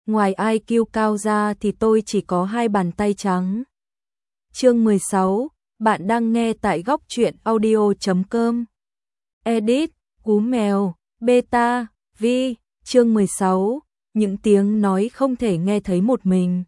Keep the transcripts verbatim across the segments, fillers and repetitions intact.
ngoài i kiu cao ra thì tôi chỉ có hai bàn tay trắng. Chương mười sáu, bạn đang nghe tại góc truyện audio chấm com. Edit, cú mèo, beta, vi, chương mười sáu, những tiếng nói không thể nghe thấy một mình.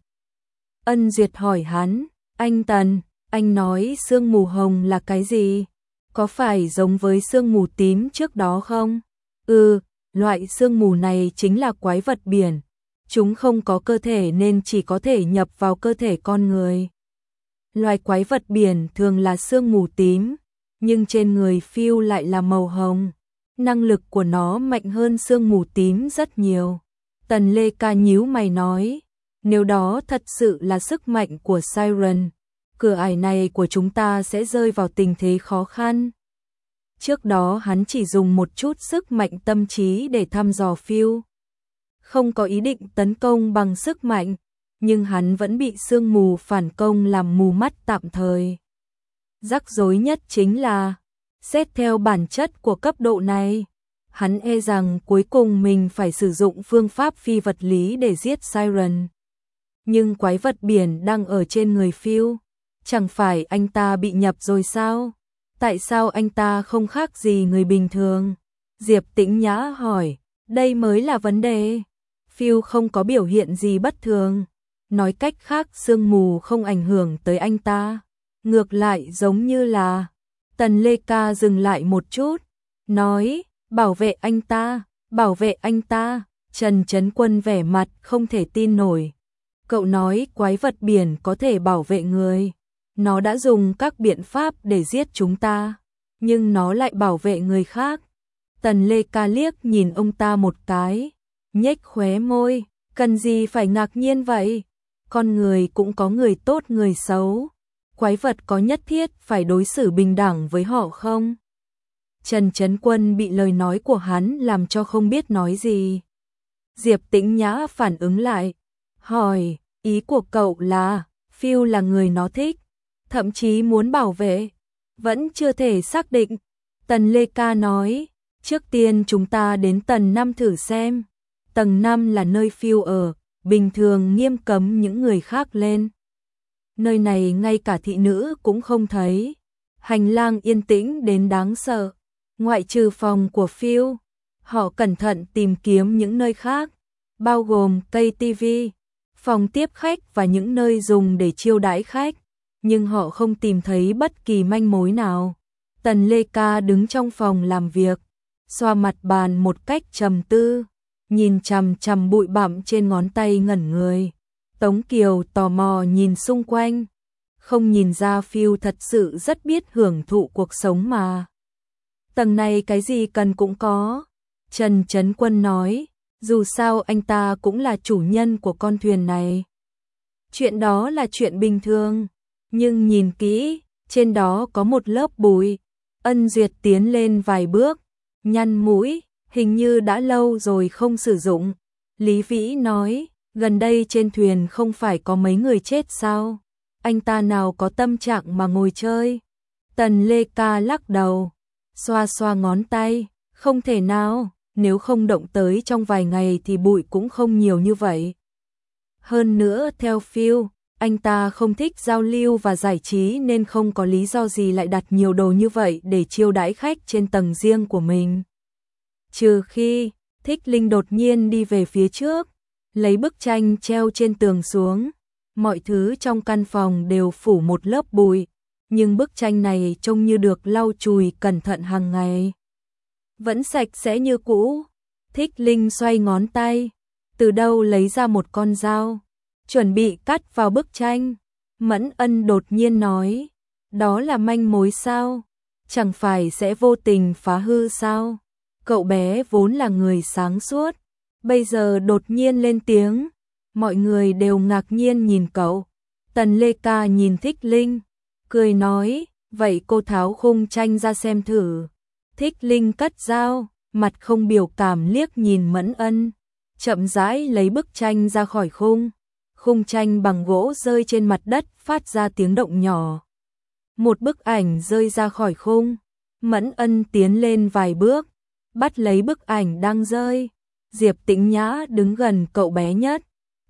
Ân Duyệt hỏi hắn, anh Tần, anh nói sương mù hồng là cái gì? Có phải giống với sương mù tím trước đó không? Ừ, loại sương mù này chính là quái vật biển. Chúng không có cơ thể nên chỉ có thể nhập vào cơ thể con người. Loài quái vật biển thường là sương mù tím, nhưng trên người Phil lại là màu hồng. Năng lực của nó mạnh hơn sương mù tím rất nhiều. Tần Lê Ca nhíu mày nói, nếu đó thật sự là sức mạnh của Siren, cửa ải này của chúng ta sẽ rơi vào tình thế khó khăn. Trước đó hắn chỉ dùng một chút sức mạnh tâm trí để thăm dò Phil. Không có ý định tấn công bằng sức mạnh, nhưng hắn vẫn bị sương mù phản công làm mù mắt tạm thời. Rắc rối nhất chính là, xét theo bản chất của cấp độ này, hắn e rằng cuối cùng mình phải sử dụng phương pháp phi vật lý để giết Siren. Nhưng quái vật biển đang ở trên người Phil, chẳng phải anh ta bị nhập rồi sao? Tại sao anh ta không khác gì người bình thường? Diệp Tĩnh Nhã hỏi, đây mới là vấn đề. Phil không có biểu hiện gì bất thường. Nói cách khác sương mù không ảnh hưởng tới anh ta. Ngược lại giống như là... Tần Lê Ca dừng lại một chút. Nói, bảo vệ anh ta, bảo vệ anh ta. Trần Chấn Quân vẻ mặt không thể tin nổi. Cậu nói quái vật biển có thể bảo vệ người. Nó đã dùng các biện pháp để giết chúng ta. Nhưng nó lại bảo vệ người khác. Tần Lê Ca liếc nhìn ông ta một cái. Nhếch khóe môi, cần gì phải ngạc nhiên vậy? Con người cũng có người tốt người xấu. Quái vật có nhất thiết phải đối xử bình đẳng với họ không? Trần Chấn Quân bị lời nói của hắn làm cho không biết nói gì. Diệp Tĩnh Nhã phản ứng lại, hỏi, ý của cậu là, Phil là người nó thích, thậm chí muốn bảo vệ, vẫn chưa thể xác định. Tần Lê Ca nói, trước tiên chúng ta đến tầng năm thử xem. Tầng năm là nơi Phil ở, bình thường nghiêm cấm những người khác lên. Nơi này ngay cả thị nữ cũng không thấy. Hành lang yên tĩnh đến đáng sợ. Ngoại trừ phòng của Phil, họ cẩn thận tìm kiếm những nơi khác, bao gồm cây tivi, phòng tiếp khách và những nơi dùng để chiêu đãi khách, nhưng họ không tìm thấy bất kỳ manh mối nào. Tần Lê Ca đứng trong phòng làm việc, xoa mặt bàn một cách trầm tư, nhìn chằm chằm bụi bặm trên ngón tay ngẩn người. Tống Kiều tò mò nhìn xung quanh, không nhìn ra Phil thật sự rất biết hưởng thụ cuộc sống mà. Tầng này cái gì cần cũng có. Trần Chấn Quân nói, dù sao anh ta cũng là chủ nhân của con thuyền này. Chuyện đó là chuyện bình thường, nhưng nhìn kỹ, trên đó có một lớp bụi. Ân Duyệt tiến lên vài bước, nhăn mũi, hình như đã lâu rồi không sử dụng. Lý Vĩ nói, gần đây trên thuyền không phải có mấy người chết sao? Anh ta nào có tâm trạng mà ngồi chơi? Tần Lê Ca lắc đầu, xoa xoa ngón tay, không thể nào, nếu không động tới trong vài ngày thì bụi cũng không nhiều như vậy. Hơn nữa theo Phil, anh ta không thích giao lưu và giải trí nên không có lý do gì lại đặt nhiều đồ như vậy để chiêu đãi khách trên tầng riêng của mình. Trừ khi, Thích Linh đột nhiên đi về phía trước, lấy bức tranh treo trên tường xuống, mọi thứ trong căn phòng đều phủ một lớp bụi, nhưng bức tranh này trông như được lau chùi cẩn thận hàng ngày. Vẫn sạch sẽ như cũ. Thích Linh xoay ngón tay, từ đâu lấy ra một con dao, chuẩn bị cắt vào bức tranh. Mẫn Ân đột nhiên nói, đó là manh mối sao? Chẳng phải sẽ vô tình phá hư sao? Cậu bé vốn là người sáng suốt, bây giờ đột nhiên lên tiếng, mọi người đều ngạc nhiên nhìn cậu. Tần Lê Ca nhìn Thích Linh, cười nói, vậy cô tháo khung tranh ra xem thử. Thích Linh cất dao, mặt không biểu cảm liếc nhìn Mẫn Ân, chậm rãi lấy bức tranh ra khỏi khung. Khung tranh bằng gỗ rơi trên mặt đất phát ra tiếng động nhỏ. Một bức ảnh rơi ra khỏi khung, Mẫn Ân tiến lên vài bước, bắt lấy bức ảnh đang rơi. Diệp Tĩnh Nhã đứng gần cậu bé nhất,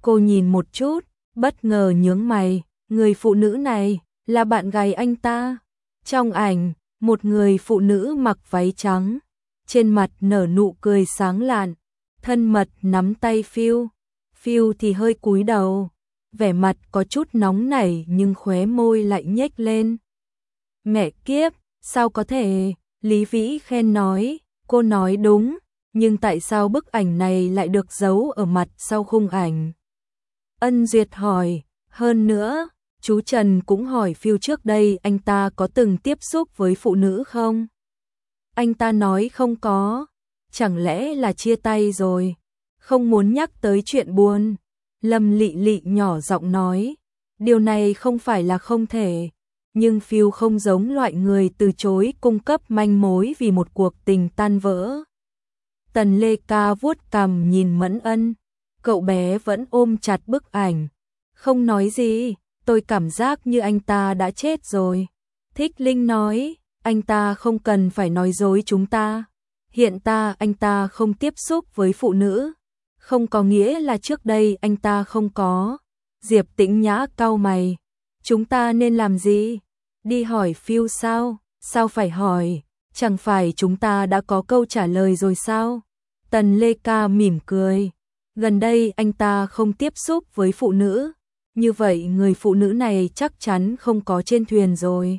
Cô nhìn một chút, bất ngờ nhướng mày, người phụ nữ này là bạn gái anh ta. Trong ảnh, một người phụ nữ mặc váy trắng, trên mặt nở nụ cười sáng lạn, thân mật nắm tay Phil. Phil thì hơi cúi đầu, vẻ mặt có chút nóng nảy nhưng khóe môi lại nhếch lên. Mẹ kiếp, sao có thể? Lý Vĩ khen nói, cô nói đúng, nhưng tại sao bức ảnh này lại được giấu ở mặt sau khung ảnh? Ân Duyệt hỏi, hơn nữa, chú Trần cũng hỏi Phil trước đây anh ta có từng tiếp xúc với phụ nữ không? Anh ta nói không có, chẳng lẽ là chia tay rồi, không muốn nhắc tới chuyện buồn. Lâm Lị Lị nhỏ giọng nói, điều này không phải là không thể, nhưng Phil không giống loại người từ chối cung cấp manh mối vì một cuộc tình tan vỡ. Tần Lê Ca vuốt cằm nhìn Mẫn Ân, cậu bé vẫn ôm chặt bức ảnh, không nói gì, tôi cảm giác như anh ta đã chết rồi. Thích Linh nói, anh ta không cần phải nói dối chúng ta, hiện ta anh ta không tiếp xúc với phụ nữ, không có nghĩa là trước đây anh ta không có. Diệp Tĩnh Nhã cau mày, chúng ta nên làm gì? Đi hỏi Phil sao? Sao phải hỏi? Chẳng phải chúng ta đã có câu trả lời rồi sao? Tần Lê Ca mỉm cười, gần đây anh ta không tiếp xúc với phụ nữ, như vậy người phụ nữ này chắc chắn không có trên thuyền rồi.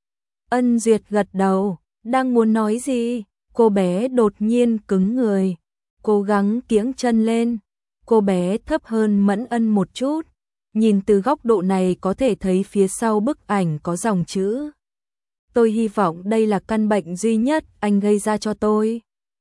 Ân Duyệt gật đầu, đang muốn nói gì, cô bé đột nhiên cứng người, cố gắng kiễng chân lên. Cô bé thấp hơn Mẫn Ân một chút, nhìn từ góc độ này có thể thấy phía sau bức ảnh có dòng chữ. Tôi hy vọng đây là căn bệnh duy nhất anh gây ra cho tôi.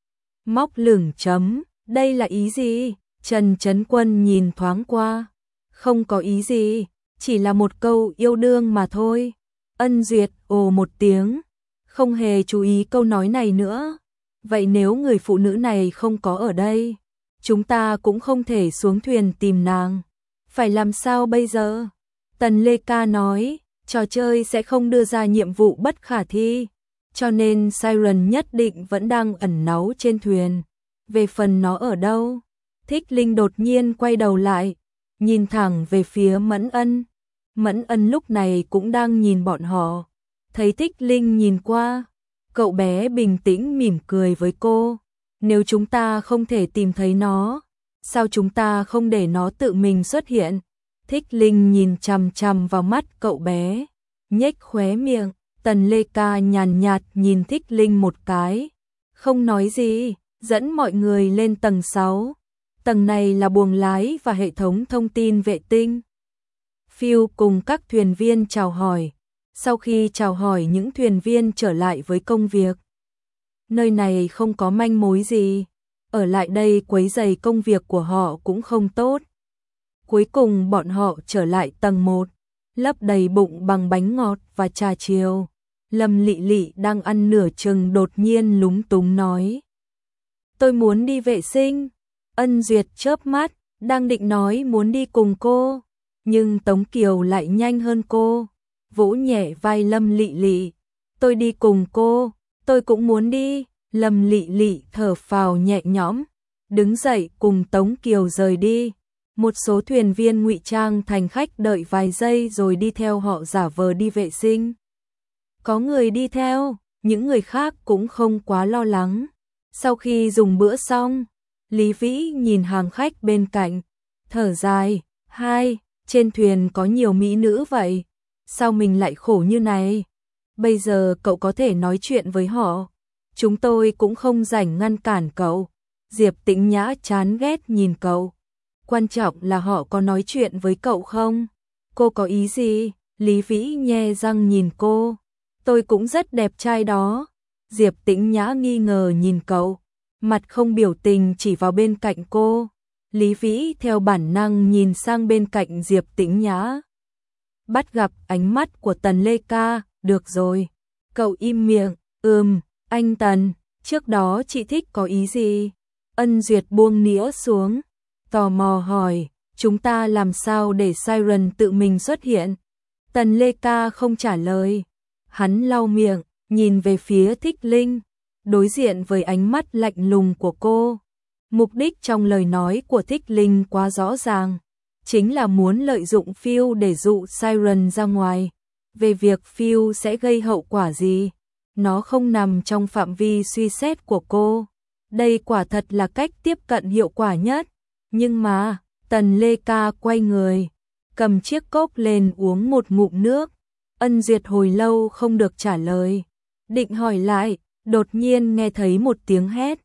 Móc lửng chấm, đây là ý gì? Trần Chấn Quân nhìn thoáng qua, không có ý gì, chỉ là một câu yêu đương mà thôi. Ân Duyệt ồ một tiếng, không hề chú ý câu nói này nữa. Vậy nếu người phụ nữ này không có ở đây, chúng ta cũng không thể xuống thuyền tìm nàng. Phải làm sao bây giờ? Tần Lê Ca nói, trò chơi sẽ không đưa ra nhiệm vụ bất khả thi, cho nên Siren nhất định vẫn đang ẩn náu trên thuyền. Về phần nó ở đâu? Thích Linh đột nhiên quay đầu lại, nhìn thẳng về phía Mẫn Ân. Mẫn Ân lúc này cũng đang nhìn bọn họ. Thấy Thích Linh nhìn qua, cậu bé bình tĩnh mỉm cười với cô. Nếu chúng ta không thể tìm thấy nó, sao chúng ta không để nó tự mình xuất hiện? Thích Linh nhìn chằm chằm vào mắt cậu bé, nhếch khóe miệng. Tần Lê Ca nhàn nhạt nhìn Thích Linh một cái, không nói gì, dẫn mọi người lên tầng sáu. Tầng này là buồng lái và hệ thống thông tin vệ tinh. Phil cùng các thuyền viên chào hỏi. Sau khi chào hỏi những thuyền viên trở lại với công việc. Nơi này không có manh mối gì, ở lại đây quấy rầy công việc của họ cũng không tốt. Cuối cùng bọn họ trở lại tầng một, lấp đầy bụng bằng bánh ngọt và trà chiều. Lâm Lị Lị đang ăn nửa chừng đột nhiên lúng túng nói, tôi muốn đi vệ sinh. Ân Duyệt chớp mắt, đang định nói muốn đi cùng cô, nhưng Tống Kiều lại nhanh hơn cô, vỗ nhẹ vai Lâm Lị Lị, tôi đi cùng cô, tôi cũng muốn đi. Lâm Lị Lị thở phào nhẹ nhõm, đứng dậy cùng Tống Kiều rời đi. Một số thuyền viên ngụy trang thành khách đợi vài giây rồi đi theo họ giả vờ đi vệ sinh. Có người đi theo, những người khác cũng không quá lo lắng. Sau khi dùng bữa xong, Lý Vĩ nhìn hàng khách bên cạnh, thở dài, hai, trên thuyền có nhiều mỹ nữ vậy, sao mình lại khổ như này? Bây giờ cậu có thể nói chuyện với họ, chúng tôi cũng không rảnh ngăn cản cậu. Diệp Tĩnh Nhã chán ghét nhìn cậu, quan trọng là họ có nói chuyện với cậu không? Cô có ý gì? Lý Vĩ nhe răng nhìn cô, tôi cũng rất đẹp trai đó. Diệp Tĩnh Nhã nghi ngờ nhìn cậu, mặt không biểu tình chỉ vào bên cạnh cô. Lý Vĩ theo bản năng nhìn sang bên cạnh Diệp Tĩnh Nhã, bắt gặp ánh mắt của Tần Lê Ca. Được rồi, cậu im miệng. Ừm, anh Tần, trước đó chị thích có ý gì? Ân Duyệt buông nĩa xuống, tò mò hỏi, chúng ta làm sao để Siren tự mình xuất hiện? Tần Lê Ca không trả lời, hắn lau miệng, nhìn về phía Thích Linh, đối diện với ánh mắt lạnh lùng của cô. Mục đích trong lời nói của Thích Linh quá rõ ràng, chính là muốn lợi dụng Phil để dụ Siren ra ngoài. Về việc Phil sẽ gây hậu quả gì, nó không nằm trong phạm vi suy xét của cô. Đây quả thật là cách tiếp cận hiệu quả nhất. Nhưng mà, Tần Lê Ca quay người, cầm chiếc cốc lên uống một ngụm nước. Ân Duyệt hồi lâu không được trả lời. Định hỏi lại, đột nhiên nghe thấy một tiếng hét.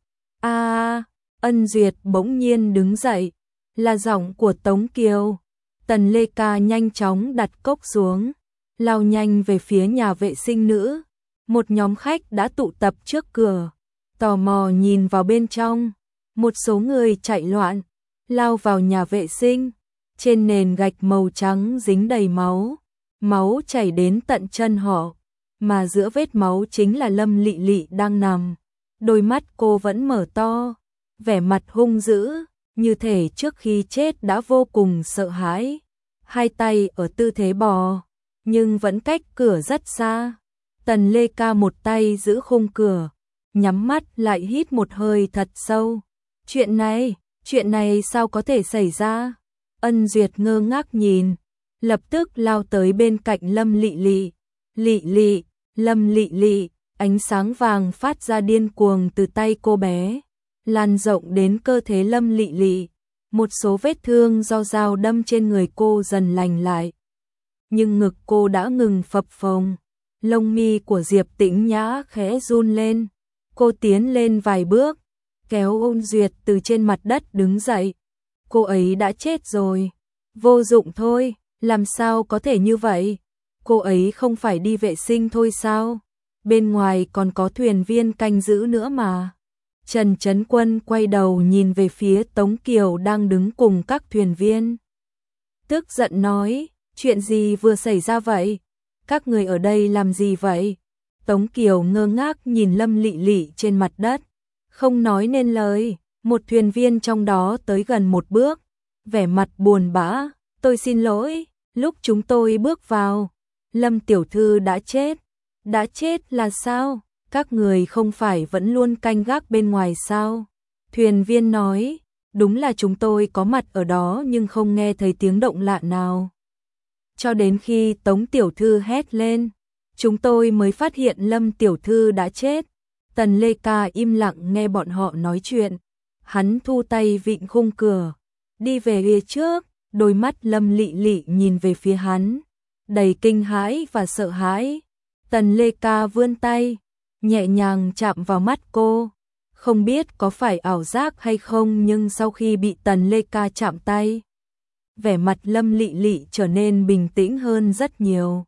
A! Ân Duyệt bỗng nhiên đứng dậy, là giọng của Tống Kiều. Tần Lê Ca nhanh chóng đặt cốc xuống, lao nhanh về phía nhà vệ sinh nữ. Một nhóm khách đã tụ tập trước cửa, tò mò nhìn vào bên trong. Một số người chạy loạn, lao vào nhà vệ sinh. Trên nền gạch màu trắng dính đầy máu, máu chảy đến tận chân họ, mà giữa vết máu chính là Lâm Lị Lị đang nằm. Đôi mắt cô vẫn mở to, vẻ mặt hung dữ, như thể trước khi chết đã vô cùng sợ hãi. Hai tay ở tư thế bò, nhưng vẫn cách cửa rất xa. Tần Lê Ca một tay giữ khung cửa, nhắm mắt lại hít một hơi thật sâu. Chuyện này, chuyện này sao có thể xảy ra? Ân Duyệt ngơ ngác nhìn, lập tức lao tới bên cạnh Lâm Lị Lị. Lị Lị, Lâm Lị Lị, ánh sáng vàng phát ra điên cuồng từ tay cô bé, lan rộng đến cơ thể Lâm Lị Lị. Một số vết thương do dao đâm trên người cô dần lành lại, nhưng ngực cô đã ngừng phập phồng. Lông mi của Diệp Tĩnh Nhã khẽ run lên. Cô tiến lên vài bước, kéo Ân Duyệt từ trên mặt đất đứng dậy. Cô ấy đã chết rồi. Vô dụng thôi, làm sao có thể như vậy? Cô ấy không phải đi vệ sinh thôi sao? Bên ngoài còn có thuyền viên canh giữ nữa mà. Trần Chấn Quân quay đầu nhìn về phía Tống Kiều đang đứng cùng các thuyền viên. Tức giận nói, chuyện gì vừa xảy ra vậy? Các người ở đây làm gì vậy? Tống Kiều ngơ ngác nhìn Lâm Lị Lị trên mặt đất, không nói nên lời. Một thuyền viên trong đó tới gần một bước, vẻ mặt buồn bã, tôi xin lỗi, lúc chúng tôi bước vào, Lâm tiểu thư đã chết. Đã chết là sao? Các người không phải vẫn luôn canh gác bên ngoài sao? Thuyền viên nói, đúng là chúng tôi có mặt ở đó nhưng không nghe thấy tiếng động lạ nào. Cho đến khi Tống tiểu thư hét lên, chúng tôi mới phát hiện Lâm tiểu thư đã chết. Tần Lê Ca im lặng nghe bọn họ nói chuyện. Hắn thu tay vịn khung cửa, đi về phía trước, đôi mắt Lâm Lị Lị nhìn về phía hắn, đầy kinh hãi và sợ hãi. Tần Lê Ca vươn tay, nhẹ nhàng chạm vào mắt cô. Không biết có phải ảo giác hay không nhưng sau khi bị Tần Lê Ca chạm tay, vẻ mặt Lâm Lị Lị trở nên bình tĩnh hơn rất nhiều.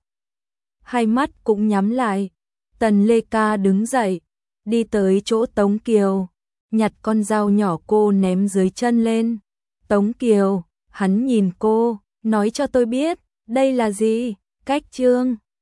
Hai mắt cũng nhắm lại. Tần Lê Ca đứng dậy, đi tới chỗ Tống Kiều, nhặt con dao nhỏ cô ném dưới chân lên. Tống Kiều, hắn nhìn cô, nói cho tôi biết, đây là gì? Cách chương